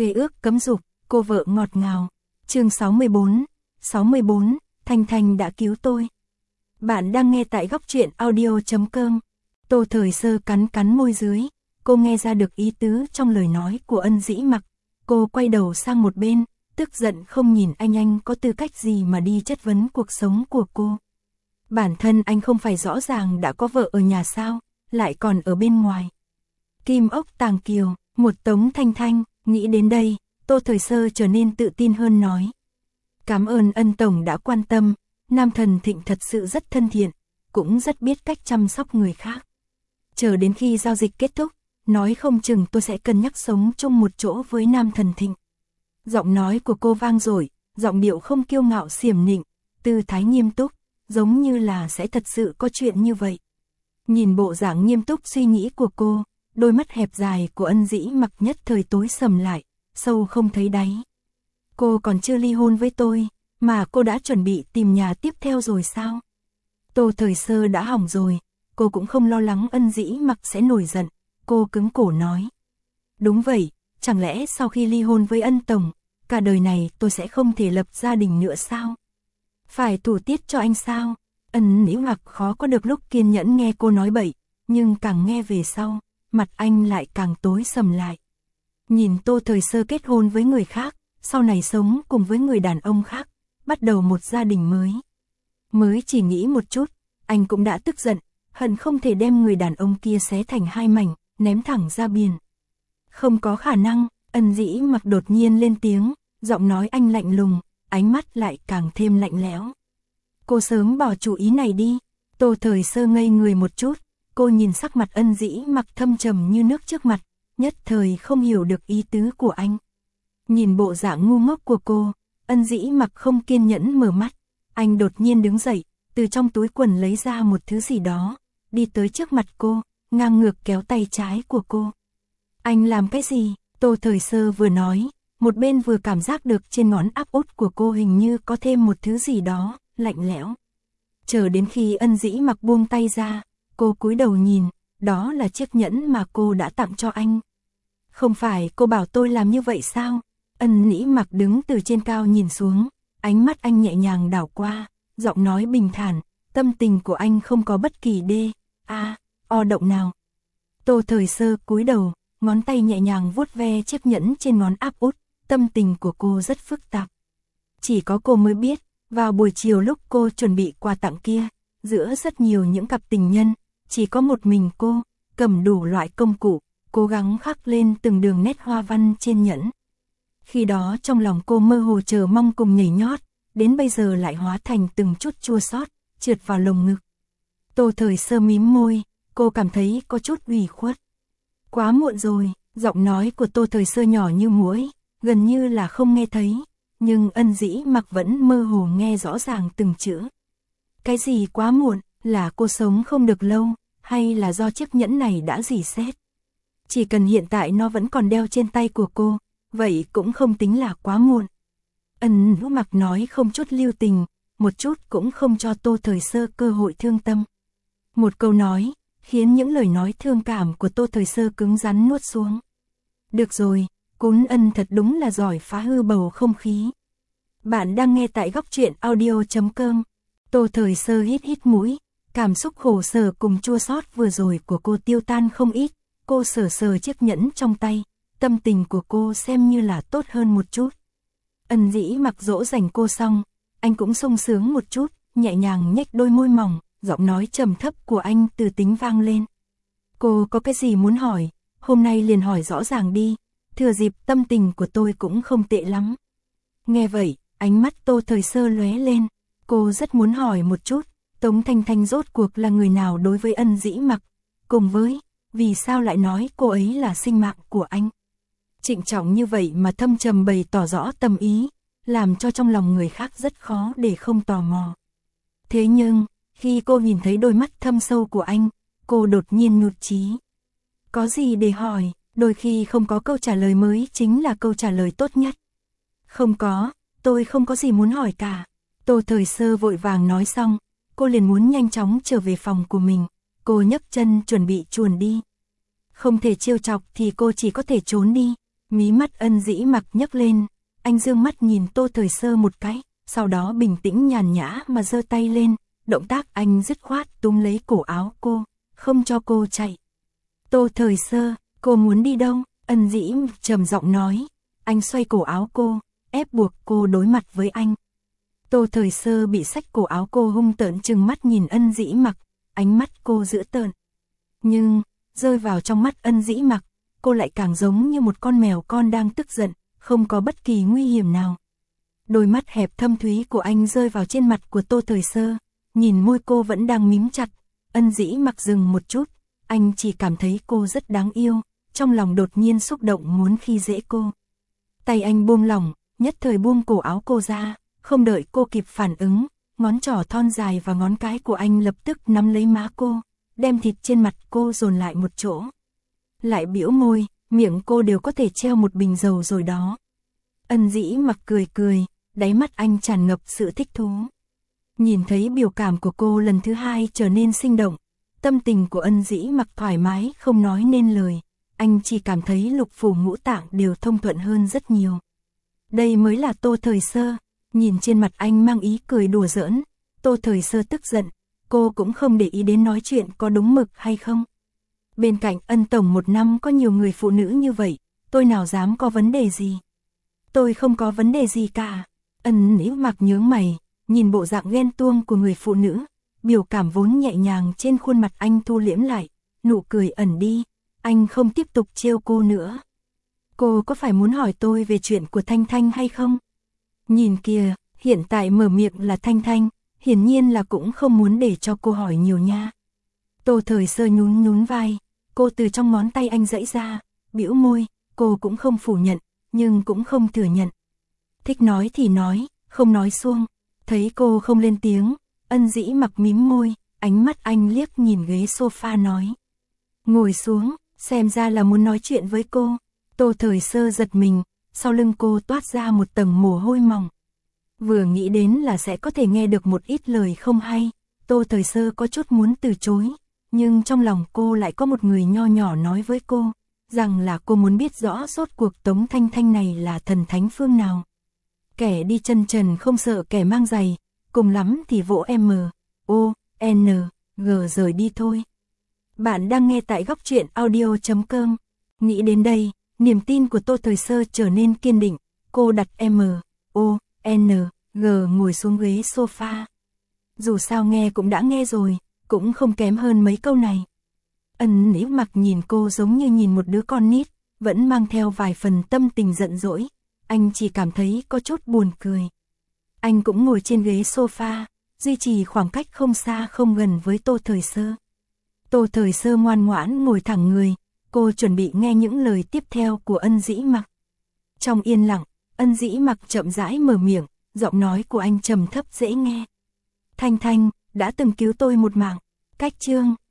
Khế ước cấm dục, cô vợ ngọt ngào. Chương 64, Thanh Thanh đã cứu tôi. Bạn đang nghe tại góc truyện audio.com. Tô Thời Sơ cắn cắn môi dưới, cô nghe ra được ý tứ trong lời nói của Ân Dĩ Mặc. Cô quay đầu sang một bên, tức giận không nhìn anh có tư cách gì mà đi chất vấn cuộc sống của cô. Bản thân anh không phải rõ ràng đã có vợ ở nhà sao, lại còn ở bên ngoài. Kim ốc tàng kiều, một Tống Thanh Thanh, nghĩ đến đây, Tô Thời Sơ trở nên tự tin hơn nói. Cảm ơn Ân tổng đã quan tâm, Nam Thần Thịnh thật sự rất thân thiện, cũng rất biết cách chăm sóc người khác. Chờ đến khi giao dịch kết thúc, nói không chừng tôi sẽ cân nhắc sống chung một chỗ với Nam Thần Thịnh. Giọng nói của cô vang dội, giọng điệu không kiêu ngạo xiểm nịnh, tư thái nghiêm túc, giống như là sẽ thật sự có chuyện như vậy. Nhìn bộ dạng nghiêm túc suy nghĩ của cô, đôi mắt hẹp dài của Ân Dĩ Mặc nhất thời tối sầm lại, sâu không thấy đáy. Cô còn chưa ly hôn với tôi, mà cô đã chuẩn bị tìm nhà tiếp theo rồi sao? Tô Thời Sơ đã hỏng rồi, cô cũng không lo lắng Ân Dĩ Mặc sẽ nổi giận, cô cứng cổ nói. Đúng vậy, chẳng lẽ sau khi ly hôn với Ân tổng, cả đời này tôi sẽ không thể lập gia đình nữa sao? Phải thủ tiết cho anh sao? Ân Dĩ Mặc khó có được lúc kiên nhẫn nghe cô nói bậy, nhưng càng nghe về sau, mặt anh lại càng tối sầm lại. Nhìn Tô Thời Sơ kết hôn với người khác, sau này sống cùng với người đàn ông khác, bắt đầu một gia đình mới. Mới chỉ nghĩ một chút, anh cũng đã tức giận, hận không thể đem người đàn ông kia xé thành hai mảnh, ném thẳng ra biển. Không có khả năng, Ân Dĩ Mặc đột nhiên lên tiếng, giọng nói anh lạnh lùng, ánh mắt lại càng thêm lạnh lẽo. Cô sớm bỏ chủ ý này đi. Tô Thời Sơ ngây người một chút, cô nhìn sắc mặt Ân Dĩ Mặc thâm trầm như nước trước mặt, nhất thời không hiểu được ý tứ của anh. Nhìn bộ dạng ngu ngốc của cô, Ân Dĩ Mặc không kiên nhẫn mở mắt, anh đột nhiên đứng dậy, từ trong túi quần lấy ra một thứ gì đó, đi tới trước mặt cô, ngang ngược kéo tay trái của cô. Anh làm cái gì? Tô Thời Sơ vừa nói, một bên vừa cảm giác được trên ngón áp út của cô hình như có thêm một thứ gì đó, lạnh lẽo. Chờ đến khi Ân Dĩ Mặc buông tay ra, cô cúi đầu nhìn, đó là chiếc nhẫn mà cô đã tặng cho anh. Không phải cô bảo tôi làm như vậy sao? Ân Dĩ Mặc đứng từ trên cao nhìn xuống, ánh mắt anh nhẹ nhàng đảo qua, giọng nói bình thản, tâm tình của anh không có bất kỳ động nào. Tô Thời Sơ cúi đầu, ngón tay nhẹ nhàng vuốt ve chiếc nhẫn trên ngón áp út, tâm tình của cô rất phức tạp. Chỉ có cô mới biết, vào buổi chiều lúc cô chuẩn bị quà tặng kia, giữa rất nhiều những cặp tình nhân, chỉ có một mình cô, cầm đủ loại công cụ, cố gắng khắc lên từng đường nét hoa văn trên nhẫn. Khi đó trong lòng cô mơ hồ chờ mong cùng nhảy nhót, đến bây giờ lại hóa thành từng chút chua xót, trượt vào lồng ngực. Tô Thời Sơ mím môi, cô cảm thấy có chút ủy khuất. Quá muộn rồi, giọng nói của Tô Thời Sơ nhỏ như muỗi, gần như là không nghe thấy, nhưng Ân Dĩ Mặc vẫn mơ hồ nghe rõ ràng từng chữ. Cái gì quá muộn, là cô sống không được lâu, hay là do chiếc nhẫn này đã rỉ sét? Chỉ cần hiện tại nó vẫn còn đeo trên tay của cô, vậy cũng không tính là quá muộn. Ân Dĩ Mặc nói không chút lưu tình, một chút cũng không cho Tô Thời Sơ cơ hội thương tâm. Một câu nói, khiến những lời nói thương cảm của Tô Thời Sơ cứng rắn nuốt xuống. Được rồi, Cún Ân thật đúng là giỏi phá hư bầu không khí. Bạn đang nghe tại góc truyện audio.com. Tô Thời Sơ hít hít mũi, cảm xúc khổ sở cùng chua xót vừa rồi của cô tiêu tan không ít, cô sờ sờ chiếc nhẫn trong tay, tâm tình của cô xem như là tốt hơn một chút. Ân Dĩ Mặc dỗ dành cô xong, anh cũng sung sướng một chút, nhẹ nhàng nhếch đôi môi mỏng, giọng nói trầm thấp của anh từ tính vang lên. Cô có cái gì muốn hỏi, hôm nay liền hỏi rõ ràng đi, thừa dịp tâm tình của tôi cũng không tệ lắm. Nghe vậy, ánh mắt Tô Thời Sơ lóe lên, cô rất muốn hỏi một chút, Tống Thanh Thanh rốt cuộc là người nào đối với Ân Dĩ Mặc, cùng với, vì sao lại nói cô ấy là sinh mạng của anh. Trịnh trọng như vậy mà thâm trầm bày tỏ rõ tâm ý, làm cho trong lòng người khác rất khó để không tò mò. Thế nhưng, khi cô nhìn thấy đôi mắt thâm sâu của anh, cô đột nhiên nhụt chí. Có gì để hỏi, đôi khi không có câu trả lời mới chính là câu trả lời tốt nhất. Không có, tôi không có gì muốn hỏi cả. Tô Thời Sơ vội vàng nói xong, cô liền muốn nhanh chóng trở về phòng của mình, cô nhấc chân chuẩn bị chuồn đi. Không thể trêu chọc thì cô chỉ có thể trốn đi. Mí mắt Ân Dĩ Mặc nhấc lên, anh dương mắt nhìn Tô Thời Sơ một cái, sau đó bình tĩnh nhàn nhã mà giơ tay lên, động tác anh dứt khoát túm lấy cổ áo cô, không cho cô chạy. Tô Thời Sơ, cô muốn đi đâu? Ân Dĩ Mặc trầm giọng nói. Anh xoay cổ áo cô, ép buộc cô đối mặt với anh. Tô Thời Sơ bị xách cổ áo cô hung tợn trừng mắt nhìn Ân Dĩ Mặc, ánh mắt cô dữ tợn. Nhưng, rơi vào trong mắt Ân Dĩ Mặc, cô lại càng giống như một con mèo con đang tức giận, không có bất kỳ nguy hiểm nào. Đôi mắt hẹp thâm thúy của anh rơi vào trên mặt của Tô Thời Sơ, nhìn môi cô vẫn đang mím chặt. Ân Dĩ Mặc dừng một chút, anh chỉ cảm thấy cô rất đáng yêu, trong lòng đột nhiên xúc động muốn khi dễ cô. Tay anh buông lỏng, nhất thời buông cổ áo cô ra, không đợi cô kịp phản ứng, ngón trỏ thon dài và ngón cái của anh lập tức nắm lấy má cô, đem thịt trên mặt cô dồn lại một chỗ. Lại bĩu môi, miệng cô đều có thể treo một bình dầu rồi đó. Ân Dĩ Mặc cười cười, đáy mắt anh tràn ngập sự thích thú. Nhìn thấy biểu cảm của cô lần thứ hai trở nên sinh động, tâm tình của Ân Dĩ Mặc thoải mái không nói nên lời, anh chỉ cảm thấy lục phủ ngũ tạng đều thông thuận hơn rất nhiều. Đây mới là Tô Thời Sơ, nhìn trên mặt anh mang ý cười đùa giỡn, Tô Thời Sơ tức giận, cô cũng không để ý đến nói chuyện có đúng mực hay không. Bên cạnh Ân tổng một năm có nhiều người phụ nữ như vậy, tôi nào dám có vấn đề gì. Tôi không có vấn đề gì cả. Ân Dĩ Mặc nhướng mày, nhìn bộ dạng ghen tuông của người phụ nữ, biểu cảm vốn nhẹ nhàng trên khuôn mặt anh thu liễm lại, nụ cười ẩn đi, anh không tiếp tục trêu cô nữa. Cô có phải muốn hỏi tôi về chuyện của Thanh Thanh hay không? Nhìn kìa, hiện tại mở miệng là Thanh Thanh, hiển nhiên là cũng không muốn để cho cô hỏi nhiều nha. Tô Thời Sơ nhún nhún vai, cô từ trong ngón tay anh giãy ra, bĩu môi, cô cũng không phủ nhận, nhưng cũng không thừa nhận. Thích nói thì nói, không nói suông. Thấy cô không lên tiếng, Ân Dĩ Mặc mím môi, ánh mắt anh liếc nhìn ghế sofa nói. Ngồi xuống, xem ra là muốn nói chuyện với cô. Tô Thời Sơ giật mình, sau lưng cô toát ra một tầng mồ hôi mỏng. Vừa nghĩ đến là sẽ có thể nghe được một ít lời không hay, Tô Thời Sơ có chút muốn từ chối, nhưng trong lòng cô lại có một người nho nhỏ nói với cô, rằng là cô muốn biết rõ rốt cuộc Tống Thanh Thanh này là thần thánh phương nào. Kẻ đi chân trần không sợ kẻ mang giày, cùng lắm thì vỗ M-O-N-G rời đi thôi. Bạn đang nghe tại góc truyện audio.com. Nghĩ đến đây, niềm tin của Tô Thời Sơ trở nên kiên định, cô đặt M-O-N-G ngồi xuống ghế sofa. Dù sao nghe cũng đã nghe rồi, cũng không kém hơn mấy câu này. Ân Dĩ Mặc nhìn cô giống như nhìn một đứa con nít, vẫn mang theo vài phần tâm tình giận dỗi, anh chỉ cảm thấy có chút buồn cười. Anh cũng ngồi trên ghế sofa, duy trì khoảng cách không xa không gần với Tô Thời Sơ. Tô Thời Sơ ngoan ngoãn ngồi thẳng người, cô chuẩn bị nghe những lời tiếp theo của Ân Dĩ Mặc. Trong yên lặng, Ân Dĩ Mặc chậm rãi mở miệng, giọng nói của anh trầm thấp dễ nghe. Thanh Thanh đã từng cứu tôi một mạng. Cách chương